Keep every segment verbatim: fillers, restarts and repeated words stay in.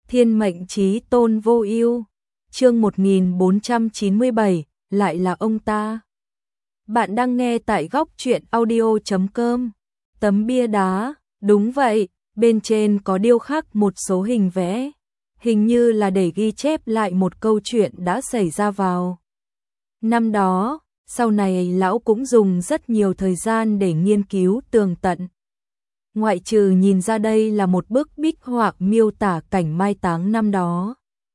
Thiên mệnh chí tôn vô ưu. Chương một nghìn bốn trăm chín mươi bảy, lại là ông ta. Bạn đang nghe tại góc truyện audio chấm com. Tấm bia đá, đúng vậy, bên trên có điêu khắc một số hình vẽ, hình như là để ghi chép lại một câu chuyện đã xảy ra vào năm đó. Sau này lão cũng dùng rất nhiều thời gian để nghiên cứu tường tận. Ngoại trừ nhìn ra đây là một bức bích họa miêu tả cảnh mai táng năm đó,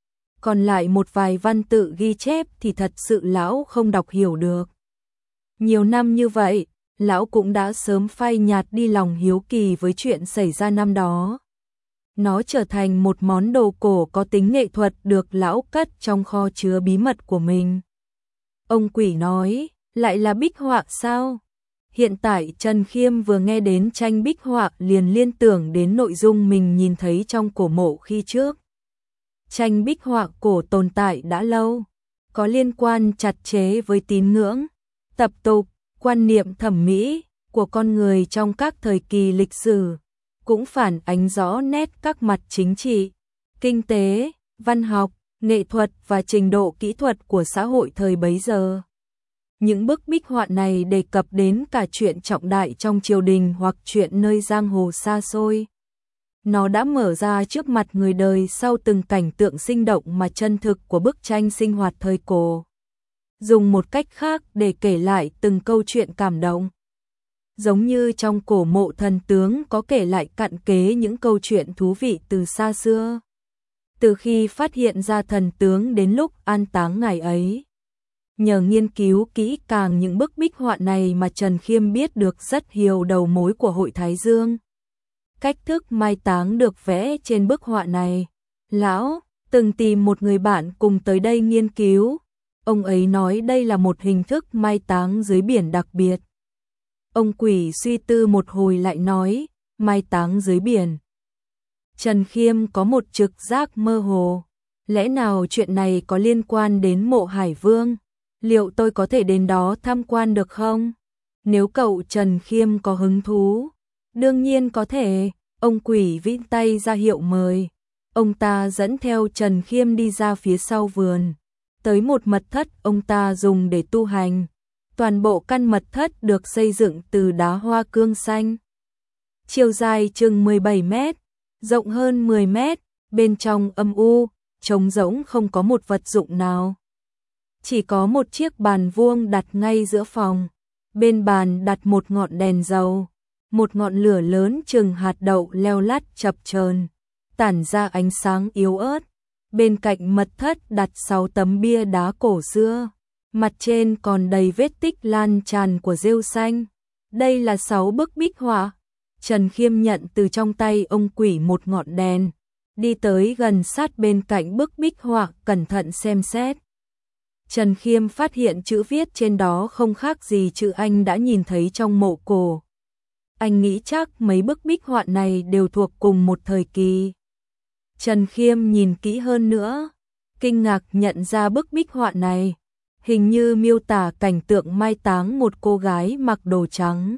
còn lại một vài văn tự ghi chép thì thật sự lão không đọc hiểu được. Nhiều năm như vậy, lão cũng đã sớm phai nhạt đi lòng hiếu kỳ với chuyện xảy ra năm đó. Nó trở thành một món đồ cổ có tính nghệ thuật được lão cất trong kho chứa bí mật của mình. Ông quỷ nói, lại là bích họa sao? Hiện tại Trần Khiêm vừa nghe đến tranh bích họa liền liên tưởng đến nội dung mình nhìn thấy trong cổ mộ khi trước. Tranh bích họa cổ tồn tại đã lâu, có liên quan chặt chẽ với tín ngưỡng, tập tục, quan niệm thẩm mỹ của con người trong các thời kỳ lịch sử, cũng phản ánh rõ nét các mặt chính trị, kinh tế, văn học, nghệ thuật và trình độ kỹ thuật của xã hội thời bấy giờ. Những bức bích họa này đề cập đến cả chuyện trọng đại trong triều đình hoặc chuyện nơi giang hồ xa xôi. Nó đã mở ra trước mặt người đời sau từng cảnh tượng sinh động mà chân thực của bức tranh sinh hoạt thời cổ. Dùng một cách khác để kể lại từng câu chuyện cảm động. Giống như trong cổ mộ thần tướng có kể lại cặn kẽ những câu chuyện thú vị từ xa xưa. Từ khi phát hiện ra thần tướng đến lúc an táng ngày ấy. Nhờ nghiên cứu kỹ càng những bức bích họa này mà Trần Khiêm biết được rất nhiều đầu mối của hội Thái Dương. Cách thức mai táng được vẽ trên bức họa này. Lão từng tìm một người bạn cùng tới đây nghiên cứu. Ông ấy nói đây là một hình thức mai táng dưới biển đặc biệt. Ông quỷ suy tư một hồi lại nói, mai táng dưới biển. Trần Khiêm có một trực giác mơ hồ. Lẽ nào chuyện này có liên quan đến mộ Hải Vương? Liệu tôi có thể đến đó tham quan được không? Nếu cậu Trần Khiêm có hứng thú, đương nhiên có thể. Ông quỷ vẫy tay ra hiệu mời. Ông ta dẫn theo Trần Khiêm đi ra phía sau vườn, tới một mật thất ông ta dùng để tu hành. Toàn bộ căn mật thất được xây dựng từ đá hoa cương xanh. Chiều dài chừng mười bảy mét, rộng hơn mười mét, bên trong âm u, trống rỗng không có một vật dụng nào. Chỉ có một chiếc bàn vuông đặt ngay giữa phòng. Bên bàn đặt một ngọn đèn dầu, một ngọn lửa lớn chừng hạt đậu leo lắt chập chờn, tản ra ánh sáng yếu ớt. Bên cạnh mật thất đặt sáu tấm bia đá cổ xưa, mặt trên còn đầy vết tích lan tràn của rêu xanh. Đây là sáu bức bích họa. Trần Khiêm nhận từ trong tay ông quỷ một ngọn đèn, đi tới gần sát bên cạnh bức bích họa cẩn thận xem xét. Trần Khiêm phát hiện chữ viết trên đó không khác gì chữ anh đã nhìn thấy trong mộ cổ. Anh nghĩ chắc mấy bức bích họa này đều thuộc cùng một thời kỳ. Trần Khiêm nhìn kỹ hơn nữa, kinh ngạc nhận ra bức bích họa này hình như miêu tả cảnh tượng mai táng một cô gái mặc đồ trắng.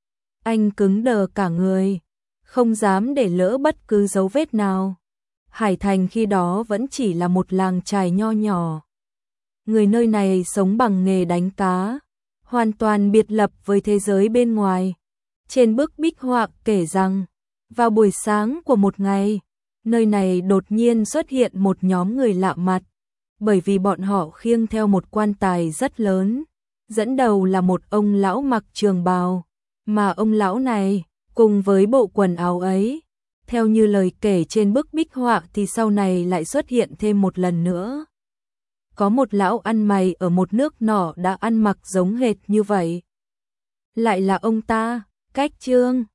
Anh cứng đờ cả người, không dám để lỡ bất cứ dấu vết nào. Hải Thành khi đó vẫn chỉ là một làng chài nho nhỏ. Người nơi này sống bằng nghề đánh cá, hoàn toàn biệt lập với thế giới bên ngoài. Trên bức bích họa kể rằng, vào buổi sáng của một ngày, nơi này đột nhiên xuất hiện một nhóm người lạ mặt, bởi vì bọn họ khiêng theo một quan tài rất lớn, dẫn đầu là một ông lão mặc trường bào, mà ông lão này, cùng với bộ quần áo ấy, theo như lời kể trên bức bích họa thì sau này lại xuất hiện thêm một lần nữa. Có một lão ăn mày ở một nước nọ đã ăn mặc giống hệt như vậy. Lại là ông ta, Cách Trương.